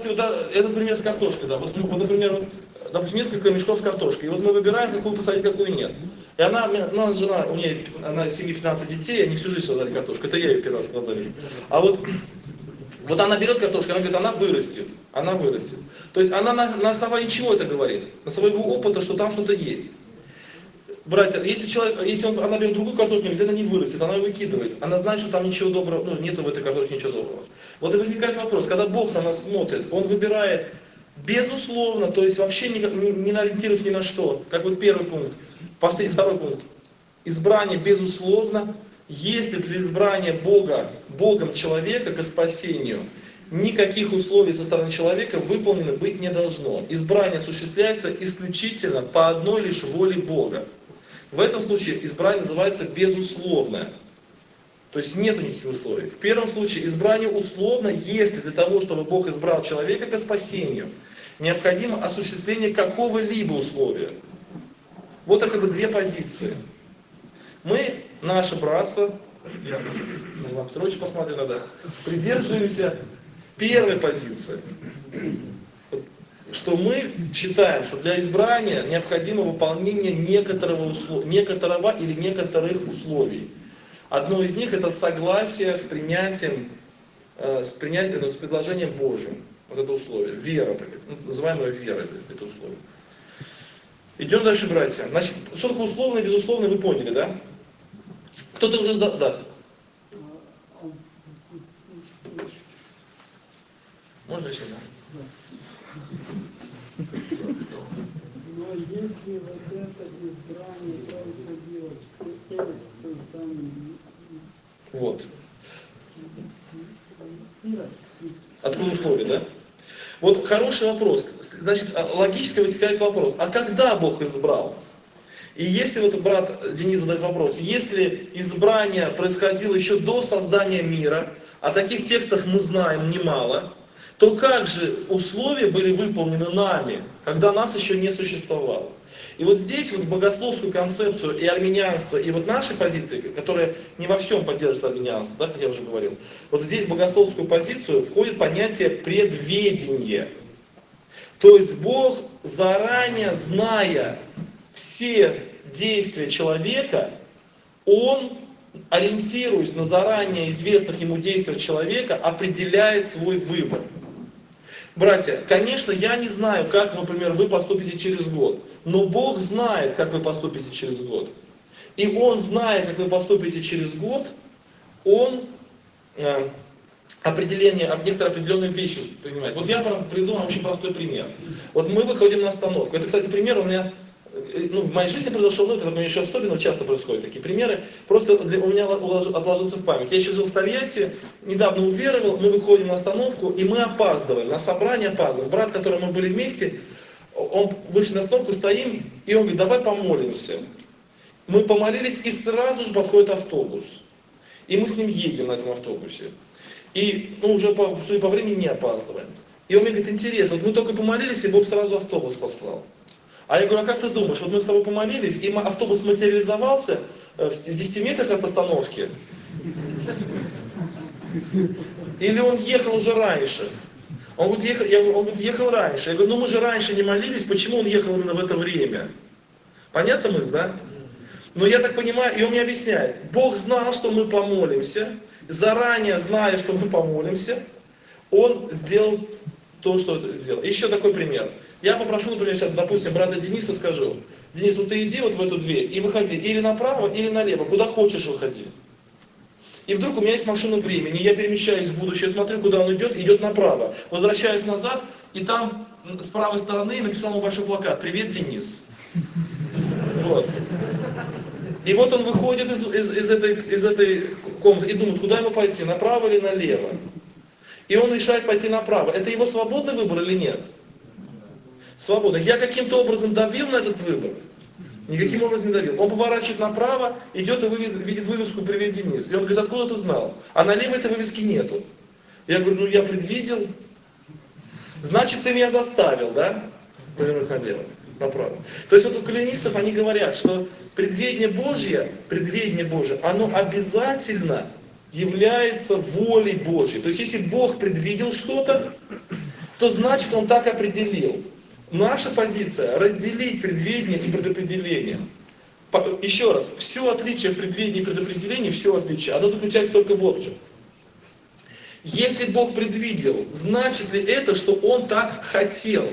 этот пример с картошкой, да. Вот, например, допустим, несколько мешков с картошкой. И вот мы выбираем, какую посадить, какую нет. И она жена, она из семьи 15 детей, они всю жизнь сажали картошку. Это я ее первый раз в глаза вижу. А вот она берет картошку, она говорит, она вырастет. Она вырастет. То есть она на основании чего это говорит? На своего опыта, что там что-то есть. Братья, если она берет другую картошку, говорит, она не вырастет, она ее выкидывает. Она знает, что там ничего доброго, нету в этой картошке ничего доброго. Вот и возникает вопрос, когда Бог на нас смотрит, Он выбирает безусловно, то есть вообще не ориентируясь ни на что. Как вот первый пункт, второй пункт. Избрание безусловно. Если для избрания Богом человека к спасению, никаких условий со стороны человека выполнено быть не должно. Избрание осуществляется исключительно по одной лишь воле Бога. В этом случае избрание называется безусловное. То есть нет никаких условий. В первом случае избрание условно, если для того, чтобы Бог избрал человека к спасению, необходимо осуществление какого-либо условия. Вот это две позиции. Мы, наше братство, Иван Петрович, посмотри надо, придерживаемся первой позиции. Что мы считаем, что для избрания необходимо выполнение некоторого или некоторых условий. Одно из них это согласие с принятием, с предложением Божьим. Вот это условие. Вера, называемая вера, это условие. Идем дальше, братья. Значит, что такое условно и безусловно, вы поняли, да? Кто-то уже сдал, да. Можно сюда? Но если вот это избрание происходило перед созданием... Вот. Откуда условия, да? Вот хороший вопрос. Значит, логически вытекает вопрос. А когда Бог избрал? И если вот брат Денис задает вопрос, если избрание происходило еще до создания мира, а таких текстов мы знаем немало, то как же условия были выполнены нами, когда нас еще не существовало? И вот здесь вот в богословскую концепцию и армянианство, и вот наши позиции, которые не во всем поддерживают армянианство, да, как я уже говорил, вот здесь в богословскую позицию входит понятие предведения. То есть Бог, заранее зная все действия человека, Он, ориентируясь на заранее известных Ему действиях человека, определяет свой выбор. Братья, конечно, я не знаю, как, например, вы поступите через год, но Бог знает, как вы поступите через год. И Он, зная, как вы поступите через год, Он некоторые определенные вещи принимает. Вот я придумал очень простой пример. Вот мы выходим на остановку. Это, кстати, пример у меня, в моей жизни произошел, это у меня еще особенно часто происходят такие примеры, просто у меня отложился в память. Я еще жил в Тольятти, недавно уверовал, мы выходим на остановку, и мы опаздываем, на собрание опаздываем. Брат, с которым мы были вместе, он вышли на остановку, стоим, и он говорит, давай помолимся. Мы помолились, и сразу же подходит автобус. И мы с ним едем на этом автобусе. И уже судя по времени не опаздываем. И он мне говорит, интересно, вот мы только помолились, и Бог сразу автобус послал. А я говорю, а как ты думаешь, вот мы с тобой помолились, и автобус материализовался в 10 метрах от остановки? Или он ехал уже раньше? Он говорит, ехал раньше. Я говорю, мы же раньше не молились, почему он ехал именно в это время? Понятно мысль, да? Но я так понимаю, и он мне объясняет, Бог знал, что мы помолимся, заранее зная, что мы помолимся, Он сделал то, что сделал. Еще такой пример. Я попрошу, например, сейчас, допустим, брата Дениса скажу, Денис, вот ты иди вот в эту дверь и выходи или направо, или налево, куда хочешь выходи. И вдруг у меня есть машина времени, я перемещаюсь в будущее, смотрю, куда он идет направо, возвращаюсь назад, и там с правой стороны написал ему большой плакат «Привет, Денис». Вот. И вот он выходит из этой комнаты и думает, куда ему пойти, направо или налево. И он решает пойти направо. Это его свободный выбор или нет? Свободно. Я каким-то образом давил на этот выбор? Никаким образом не давил. Он поворачивает направо, идет и видит вывеску «Привет, Денис». И он говорит, откуда ты знал? А налево этой вывески нету. Я говорю, я предвидел. Значит, ты меня заставил, да? Повернуть налево, направо. То есть вот у кальвинистов они говорят, что предведение Божье, оно обязательно является волей Божьей. То есть если Бог предвидел что-то, то значит Он так определил. Наша позиция — разделить предвидение и предопределение. Еще раз, все отличие в предвидении и предопределении, все отличие, оно заключается только вот в чем. Если Бог предвидел, значит ли это, что Он так хотел?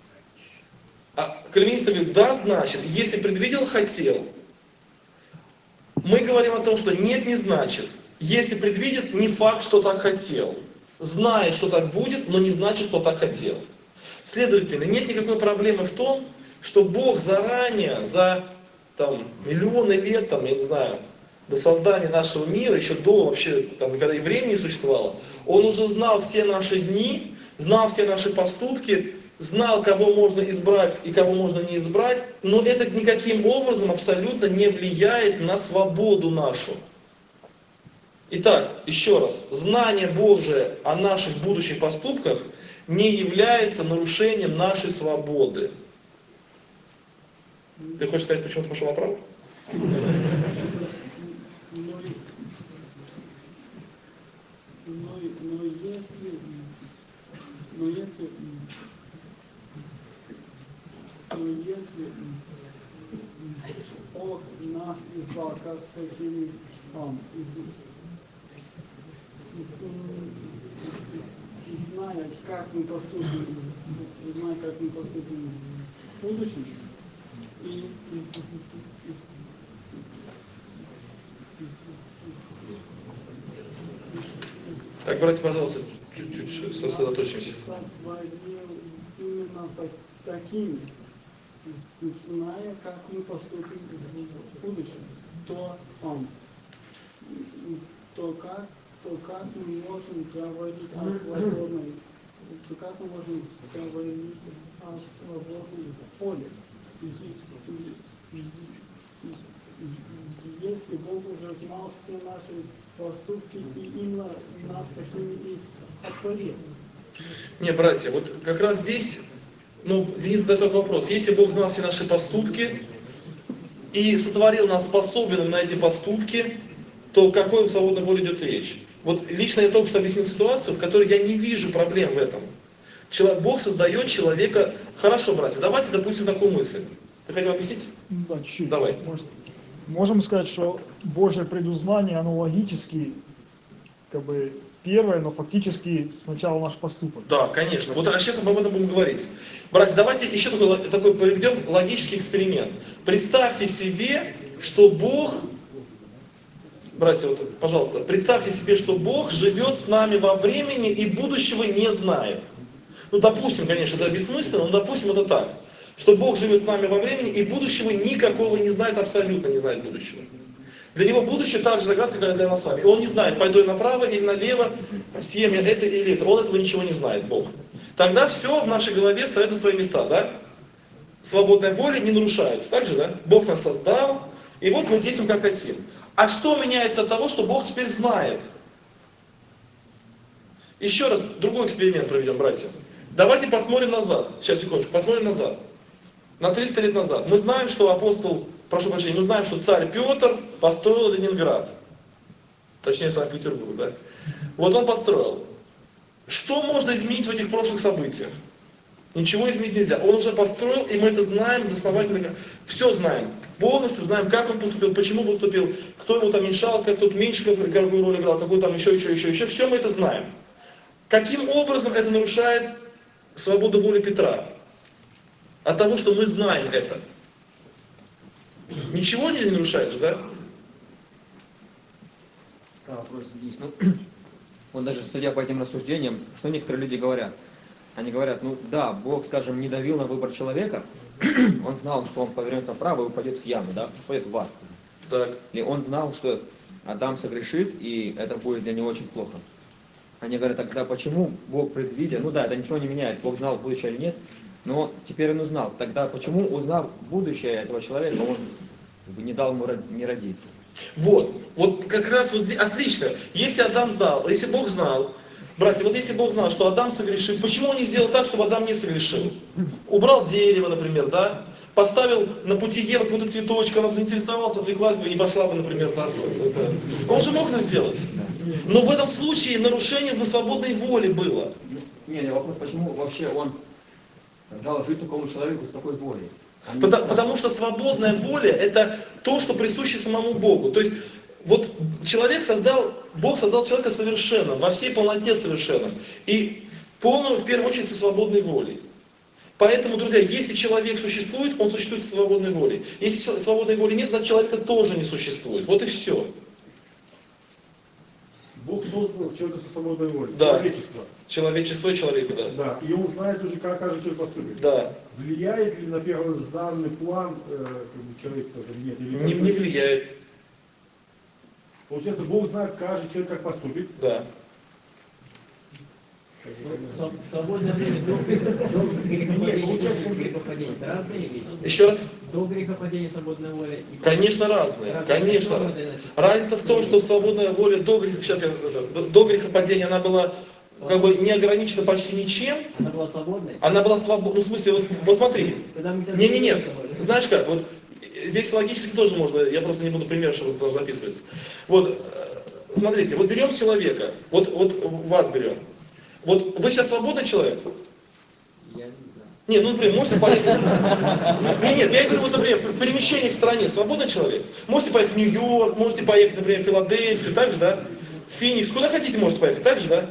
А кальвинисты говорят, да, значит, если предвидел, хотел. Мы говорим о том, что нет, не значит. Если предвидит, не факт, что так хотел. Знает, что так будет, но не значит, что так хотел. Следовательно, нет никакой проблемы в том, что Бог заранее, за миллионы лет, я не знаю, до создания нашего мира, еще до вообще, когда и времени не существовало, Он уже знал все наши дни, знал все наши поступки, знал, кого можно избрать и кого можно не избрать, но это никаким образом абсолютно не влияет на свободу нашу. Итак, еще раз, знание Божие о наших будущих поступках не является нарушением нашей свободы. Ты хочешь сказать, почему ты пошел направо? Если Бог нас избрал как спасение зная, как мы поступим в будущем, Так, братья, пожалуйста, чуть-чуть сосредоточимся. Именно таким, зная, как мы поступим в будущем, то как мы можем говорить о свободной, поле. Если Бог уже знал все наши поступки и именно нас такими и сотворил. Не, братья, вот как раз здесь, Денис задает такой вопрос. Если Бог знал все наши поступки и сотворил нас способным на эти поступки, то о какой свободной воле идет речь? Вот лично я только что объяснил ситуацию, в которой я не вижу проблем в этом. Бог создает человека... Хорошо, братья, давайте допустим такую мысль. Ты хотел объяснить? Да, чуть-чуть. Давай. Можем сказать, что Божье предузнание, оно логически, первое, но фактически сначала наш поступок. Да, конечно. Вот сейчас мы об этом будем говорить. Братья, давайте еще такой проведем логический эксперимент. Представьте себе, что Бог... Братья, пожалуйста, представьте себе, что Бог живет с нами во времени и будущего не знает. Допустим, конечно, это бессмысленно, но допустим, это так. Что Бог живет с нами во времени и будущего никакого не знает, абсолютно не знает будущего. Для него будущее так же загадка, как и для нас с вами. И он не знает, пойду я направо или налево, семя это или это. Он этого ничего не знает, Бог. Тогда все в нашей голове стоит на свои места, да? Свободная воля не нарушается, так же, да? Бог нас создал, и вот мы действуем как хотим. А что меняется от того, что Бог теперь знает? Еще раз другой эксперимент проведем, братья. Давайте посмотрим назад. Сейчас, секундочку, посмотрим назад. На 300 лет назад. Мы знаем, что мы знаем, что царь Петр построил Ленинград. Точнее, Санкт-Петербург, да? Вот он построил. Что можно изменить в этих прошлых событиях? Ничего изменить нельзя. Он уже построил, и мы это знаем основательно. Все знаем. Полностью знаем, как он поступил, почему поступил, кто ему там мешал, как тут меньше какую роль играл, какой там еще. Все мы это знаем. Каким образом это нарушает свободу воли Петра? От того, что мы знаем это. Ничего не нарушает же, да? Да, вопрос есть. Вот даже судя по этим рассуждениям, что некоторые люди говорят? Они говорят, да, Бог, скажем, не давил на выбор человека, он знал, что он повернет направо и упадет в яму, да, упадет в ад. Так. Или он знал, что Адам согрешит, и это будет для него очень плохо. Они говорят, тогда почему Бог предвидя, это ничего не меняет, Бог знал, будущее или нет, но теперь он узнал. Тогда почему, узнав будущее этого человека, он не дал ему не родиться? Вот как раз вот здесь, отлично. Если Адам знал, если Бог знал, братья, если Бог знал, что Адам согрешил, почему он не сделал так, чтобы Адам не согрешил? Убрал дерево, например, да? Поставил на пути Евы какой-то цветочек, она бы заинтересовалась, отвлеклась бы и пошла бы, например, так. Он же мог это сделать. Но в этом случае нарушение бы свободной воли было. Не, вопрос, почему вообще он дал жить такому человеку с такой волей? Потому что свободная воля – это то, что присуще самому Богу. То есть, вот Бог создал человека совершенным, во всей полноте совершенным. И в первую очередь со свободной волей. Поэтому, друзья, если человек существует, он существует со свободной волей. Если свободной воли нет, значит человека тоже не существует. Вот и все. Бог создал человека со свободной волей. Да. Человечество. Человечество и человека, да. Да. И он знает уже, как каждый человек поступит. Да. Влияет ли на первозданный план человечества или нет? Или Не влияет. Получается, Бог знает каждый человек, как поступит. Да. В свободное время до грехопадения это разные вещи. Еще раз. До грехопадения свободная воля. Конечно, разные. Конечно. Разница в том, что свободная воля до грехопадения она была как бы не ограничена почти ничем. Она была свободной. Она была свободна. Ну, в смысле, вот смотри. Когда мы сейчас Не. говорим с тобой, Знаешь как, вот здесь логически тоже можно, я просто не буду пример, чтобы это записывается. Вот, смотрите, вот берем человека, вот вас берем. Вот вы сейчас свободный человек? Я не знаю. Нет, ну, например, можете поехать... Нет, я говорю, вот, например, перемещение к стране, свободный человек. Можете поехать в Нью-Йорк, можете поехать, например, в Филадельфию, так же, да? В Феникс, куда хотите можете поехать, так же, да?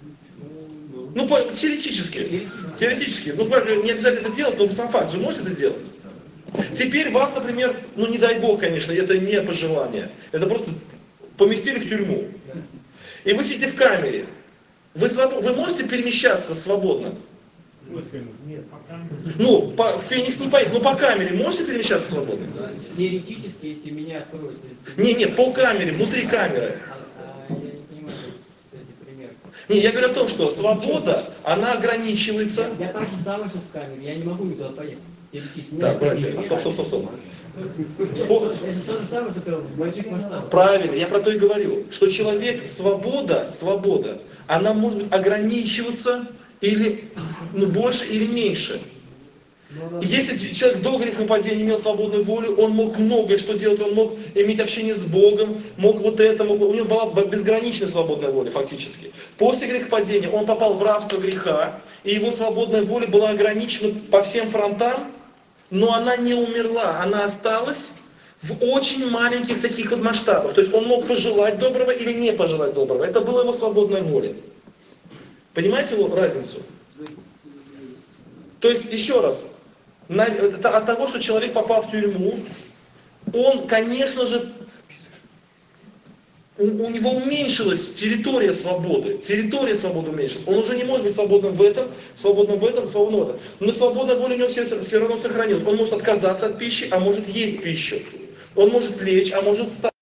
Ну, теоретически. Теоретически. Ну, не обязательно это делать, но сам факт же можете это сделать. Теперь вас, например, ну не дай бог, конечно, это не пожелание. Это просто поместили в тюрьму. И вы сидите в камере. Вы можете перемещаться свободно? Нет, пока Ну, в Феникс не поехать, но по камере можете перемещаться свободно? Теоретически, если меня откроют... Не, по камере, внутри камеры. Я не понимаю, кстати, пример. Не, я говорю о том, что свобода, она ограничивается. Я там же самый сейчас в камере, я не могу никуда поехать. Теоретически. Так, братья, стоп. Это то же самое, только в больших масштабах. Правильно, я про то и говорю, что человек, свобода, она может быть ограничиваться или больше или меньше. Если человек до грехопадения имел свободную волю, он мог многое что делать, он мог иметь общение с Богом, у него была безграничная свободная воля фактически. После грехопадения он попал в рабство греха, и его свободная воля была ограничена по всем фронтам, но она не умерла, она осталась в очень маленьких таких вот масштабах. То есть он мог пожелать доброго или не пожелать доброго. Это была его свободная воля. Понимаете разницу? То есть, еще раз, от того, что человек попал в тюрьму, он, конечно же, у него уменьшилась территория свободы. Территория свободы уменьшилась. Он уже не может быть свободным в этом, свободным в этом, свободным в этом. Но свободная воля у него все равно сохранилась. Он может отказаться от пищи, а может есть пищу. Он может лечь, а может встать.